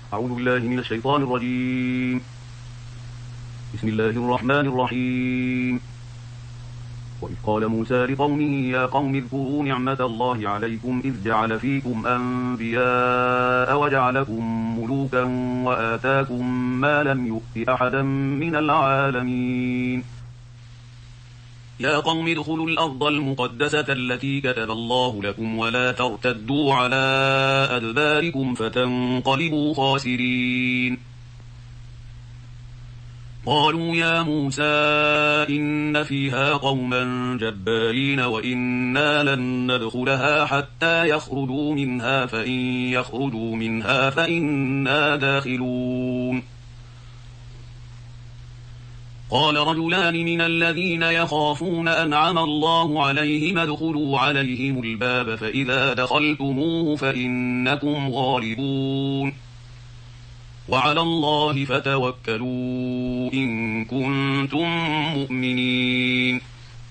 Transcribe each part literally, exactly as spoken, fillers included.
أعوذ بالله من الشيطان الرجيم. بسم الله الرحمن الرحيم. وإذ قال موسى لقومه يا قوم اذكروا نعمة الله عليكم إذ جعل فيكم أنبياء وجعلكم ملوكا وآتاكم ما لم يؤت أحدا من العالمين. يا قوم ادخلوا الأرض المقدسة التي كتب الله لكم ولا ترتدوا على أدباركم فتنقلبوا خاسرين. قالوا يا موسى إن فيها قوما جبارين وإنا لن ندخلها حتى يخرجوا منها فإن يخرجوا منها فإنا داخلون. قال رجلان من الذين يخافون أنعم الله عليهم ادخلوا عليهم الباب فإذا دخلتموه فإنكم غالبون وعلى الله فتوكلوا إن كنتم مؤمنين.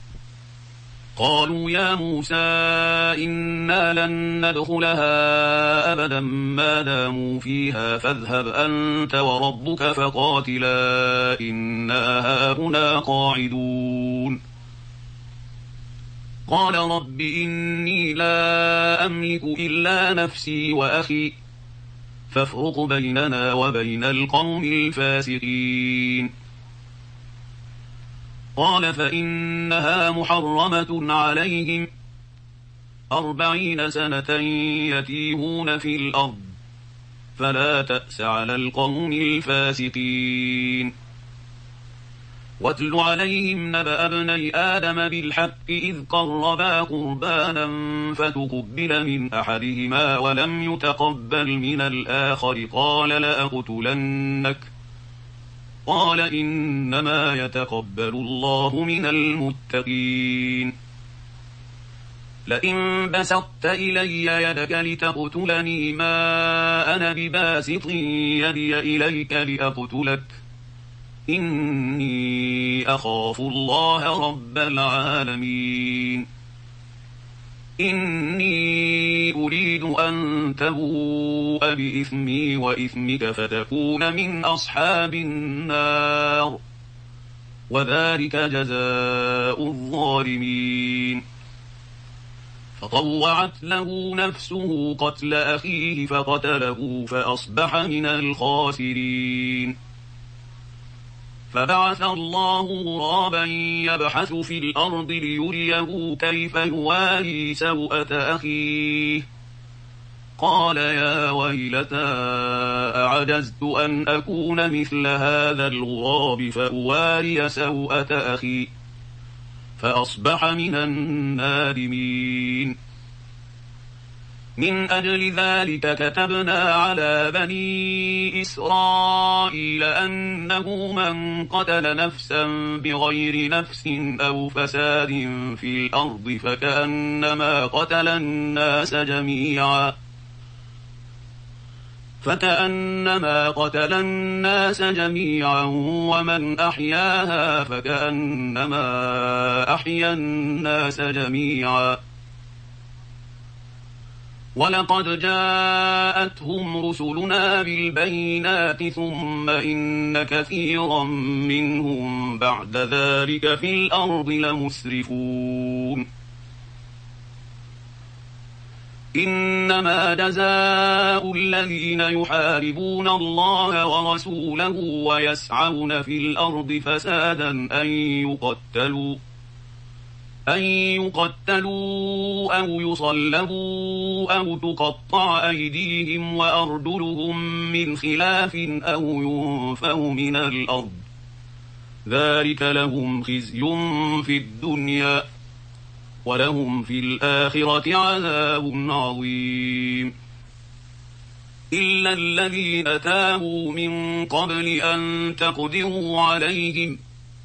قالوا يا موسى إنا لن ندخلها أبدا ما داموا فيها فاذهب أنت وربك فقاتلا إنا هاهنا قاعدون. قال رب إني لا أملك إلا نفسي وأخي فافرق بيننا وبين القوم الفاسقين. قال فإنها محرمة عليهم أربعين سنة يتيهون في الأرض فلا تأس على القوم الفاسقين. واتل عليهم نبأ ابني آدم بالحق إذ قربا قربانا فتقبل من أحدهما ولم يتقبل من الآخر قال لأقتلنك قال إنما يتقبل الله من المتقين. لئن بسطت إلي يدك لتقتلني ما أنا بباسط يدي إليك لأقتلك إني أخاف الله رب العالمين. إني أريد أن تبوء بإثمي وإثمك فتكون من أصحاب النار وذلك جزاء الظالمين. فطوعت له نفسه قتل أخيه فقتله فأصبح من الخاسرين. فبعث الله غرابا يبحث في الأرض ليريه كيف يواري سوءة أخيه قال يا ويلتى أعجزت أن أكون مثل هذا الغراب فأواري سوءة أخي فأصبح من النادمين. من أجل ذلك كتبنا على بني إسرائيل أنه من قتل نفسا بغير نفس أو فساد في الأرض فكأنما قتل الناس جميعا فكأنما قتل الناس جميعا ومن أحياها فكأنما أحيا الناس جميعا. ولقد جاءتهم رسلنا بالبينات ثم إن كثيرا منهم بعد ذلك في الأرض لمسرفون. إنما جزاء الذين يحاربون الله ورسوله ويسعون في الأرض فسادا أن يقتلوا أن يقتلوا أو يصلبوا أو تقطع أيديهم وأرجلهم من خلاف أو ينفوا من الأرض ذلك لهم خزي في الدنيا ولهم في الآخرة عذاب عظيم. إلا الذين تابوا من قبل أن تقدروا عليهم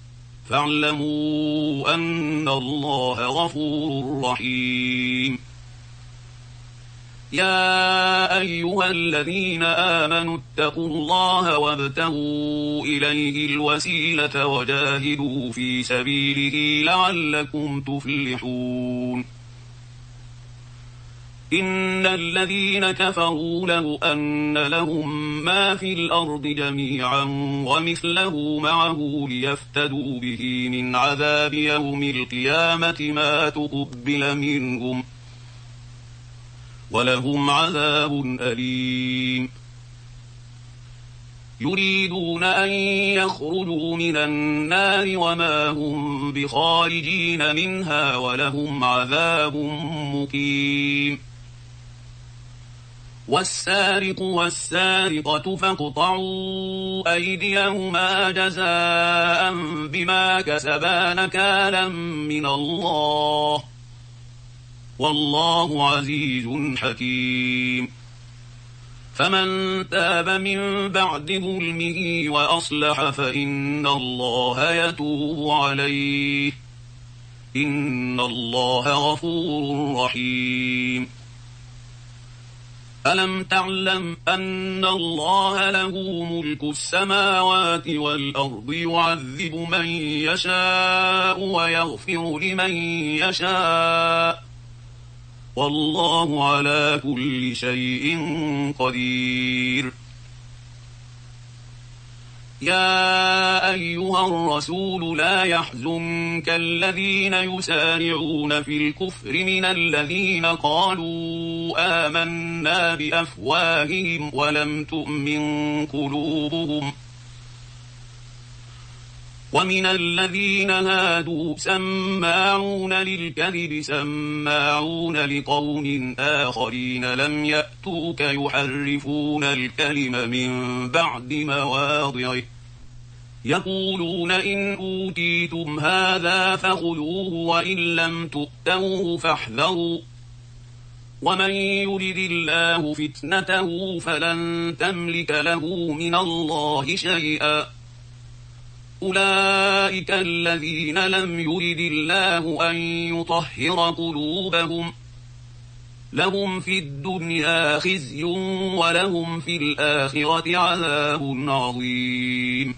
فاعلموا أن الله غفور رحيم. يا أيها الذين آمنوا اتقوا الله وابتغوا إليه الوسيلة وجاهدوا في سبيله لعلكم تفلحون. إن الذين كفروا لو أن لهم ما في الأرض جميعا ومثله معه ليفتدوا به من عذاب يوم القيامة ما تقبل منهم ولهم عذاب أليم. يريدون أن يخرجوا من النار وما هم بخارجين منها ولهم عذاب مقيم. والسارق والسارقة فاقطعوا أيديهما جزاء بما كسبا نكالا من الله والله عزيز حكيم. فمن تاب من بعد ظلمه وأصلح فإن الله يتوب عليه إن الله غفور رحيم. ألم تعلم أن الله له ملك السماوات والأرض يعذب من يشاء ويغفر لمن يشاء والله على كل شيء قدير. يا أيها الرسول لا يحزنك الذين يسارعون في الكفر من الذين قالوا آمنا بأفواههم ولم تؤمن قلوبهم ومن الذين هادوا سماعون للكذب سماعون لقوم آخرين لم يأتوك يحرفون الكلم من بعد مواضعه يقولون إن أوتيتم هذا فخذوه وإن لم تؤتوه فاحذروا ومن يرد الله فتنته فلن تملك له من الله شيئا أولئك الذين لم يرد الله أن يطهر قلوبهم لهم في الدنيا خزي ولهم في الآخرة عذاب عظيم.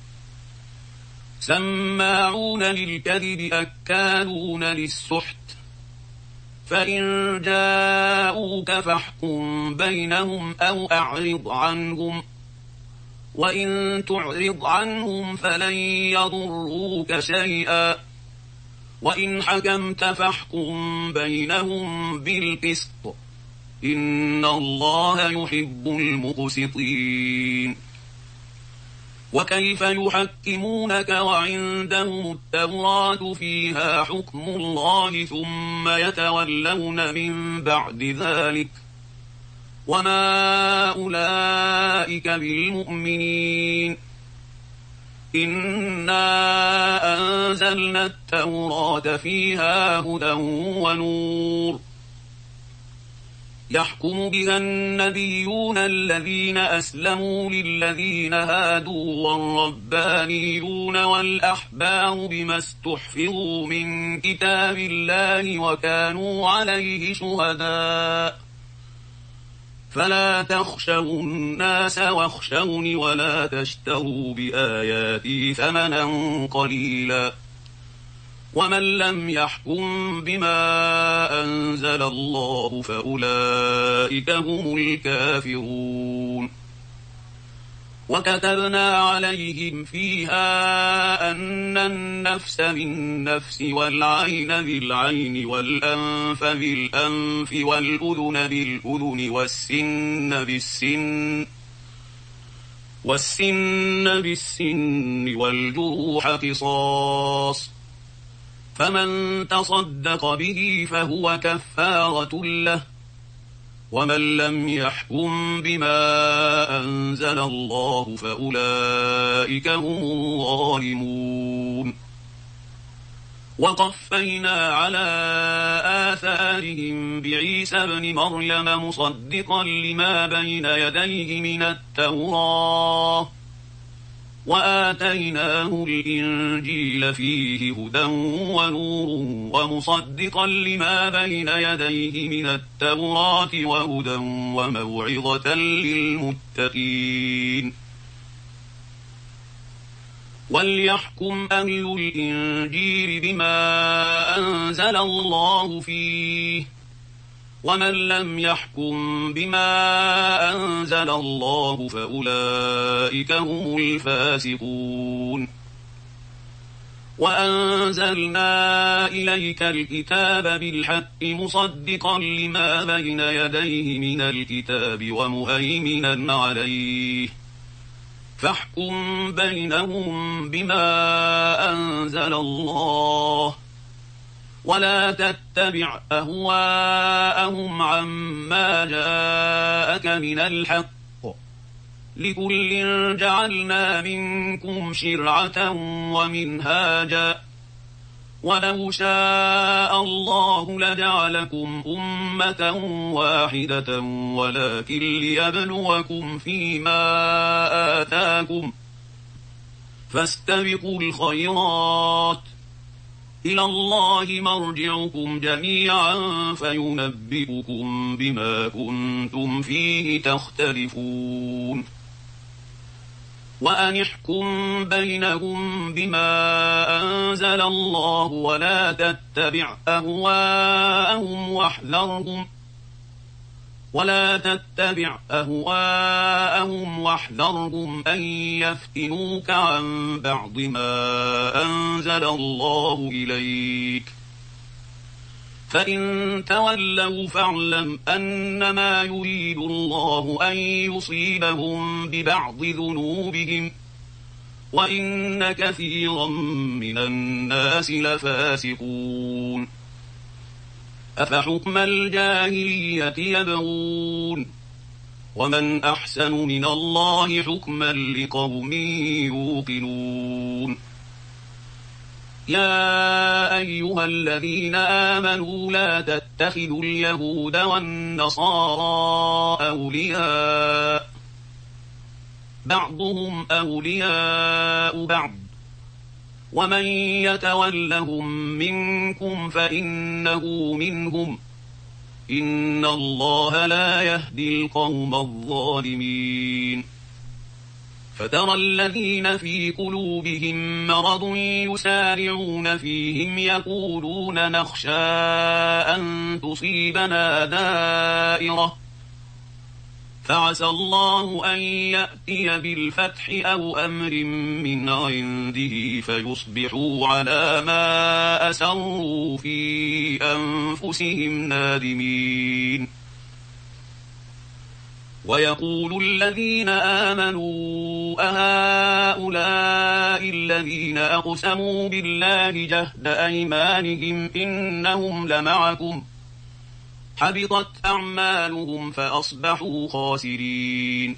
سماعون للكذب أكالون للسحت فإن جاءوك فاحكم بينهم أو أعرض عنهم وإن تعرض عنهم فلن يضروك شيئا وإن حكمت فاحكم بينهم بالقسط إن الله يحب المقسطين. وكيف يحكمونك وعندهم التوراة فيها حكم الله ثم يتولون من بعد ذلك وما أولئك بالمؤمنين. إنا أنزلنا التوراة فيها هدى ونور يحكم بها النبيون الذين أسلموا للذين هادوا والربانيون والأحبار بما استحفظوا من كتاب الله وكانوا عليه شهداء فلا تخشوا الناس واخشوني ولا تشتروا بآياتي ثمنا قليلا ومن لم يحكم بما أنزل الله فأولئك هم الكافرون. وكتبنا عليهم فيها أن النفس بالنفس والعين بالعين والأنف بالأنف والأذن بالأذن والسن بالسن والسن بالسن والجروح قصاص فمن تصدق به فهو كفارة له ومن لم يحكم بما أنزل الله فأولئك هم الظالمون. وقفينا على آثارهم بعيسى ابن مريم مصدقا لما بين يديه من التوراة وآتيناه الإنجيل فيه هدى ونور ومصدقا لما بين يديه من التوراة وهدى وموعظة للمتقين. وليحكم أهل الإنجيل بما أنزل الله فيه ومن لم يحكم بما أنزل الله فأولئك هم الفاسقون. وأنزلنا إليك الكتاب بالحق مصدقا لما بين يديه من الكتاب ومهيمنا عليه فاحكم بينهم بما أنزل الله ولا تتبع أهواءهم عما جاءك من الحق لكل جعلنا منكم شرعة ومنهاجا ولو شاء الله لجعلكم أمة واحدة ولكن ليبلوكم فيما آتاكم فاستبقوا الخيرات إلى الله مرجعكم جميعا فينبئكم بما كنتم فيه تختلفون. وأن احكم بينهم بما أنزل الله ولا تتبع أهواءهم واحذرهم ولا تتبع أهواءهم واحذرهم أن يفتنوك عن بعض ما أنزل الله إليك فإن تولوا فاعلم أنما يريد الله أن يصيبهم ببعض ذنوبهم وإن كثيرا من الناس لفاسقون. أفحكم الجاهلية يبغون ومن أحسن من الله حكما لقوم يوقنون. يا أيها الذين آمنوا لا تتخذوا اليهود والنصارى أولياء بعضهم أولياء بعض ومن يتولهم منكم فإنه منهم إن الله لا يهدي القوم الظالمين. فترى الذين في قلوبهم مرض يسارعون فيهم يقولون نخشى أن تصيبنا دائرة فعسى الله أن يأتي بالفتح أو أمر من عنده فيصبحوا على ما أسروا في أنفسهم نادمين. ويقول الذين آمنوا أهؤلاء الذين أقسموا بالله جهد أيمانهم إنهم لمعكم حبطت أعمالهم فأصبحوا خاسرين.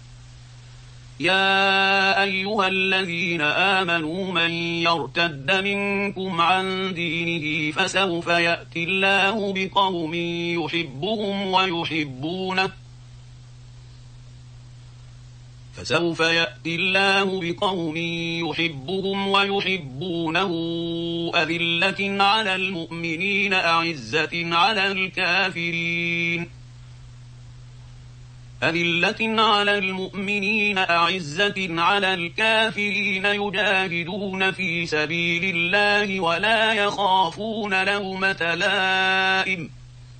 يا أيها الذين آمنوا من يرتد منكم عن دينه فسوف يأتي الله بقوم يحبهم ويحبونه فسوف يأتي الله بقوم يحبهم ويحبونه أذلة على المؤمنين أعزة على الكافرين أذلة على المؤمنين أعزة على الكافرين يجاهدون في سبيل الله ولا يخافون لومة لائم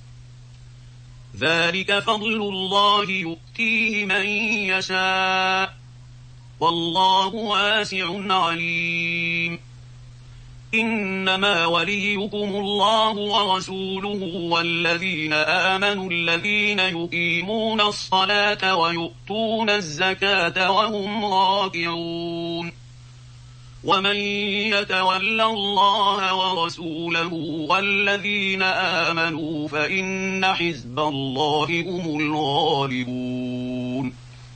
ذلك فضل الله يؤتيه من يشاء والله واسع عليم. إنما وليكم الله ورسوله والذين آمنوا الذين يقيمون الصلاة ويؤتون الزكاة وهم راكعون ومن يتول الله ورسوله والذين آمنوا فإن حزب الله هم الغالبون.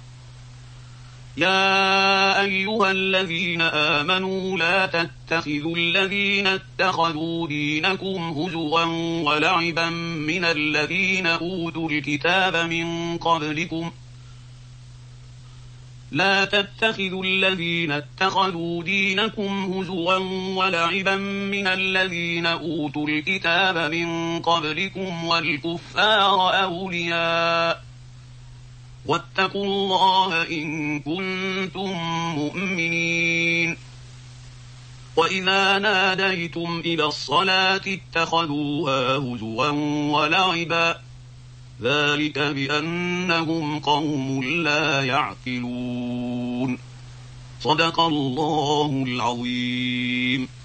يا أيها الذين آمنوا لا تتخذوا الذين اتخذوا دينكم هزوا ولعبا من الذين أوتوا الكتاب من قبلكم لا تتخذوا الذين اتخذوا دينكم هزوا ولعبا من الذين أوتوا الكتاب من قبلكم والكفار أولياء واتقوا الله إن كنتم مؤمنين. وإذا ناديتم إلى الصلاة اتخذوها هزوا ولعبا ذلك بأنهم قوم لا يعقلون. صدق الله العظيم.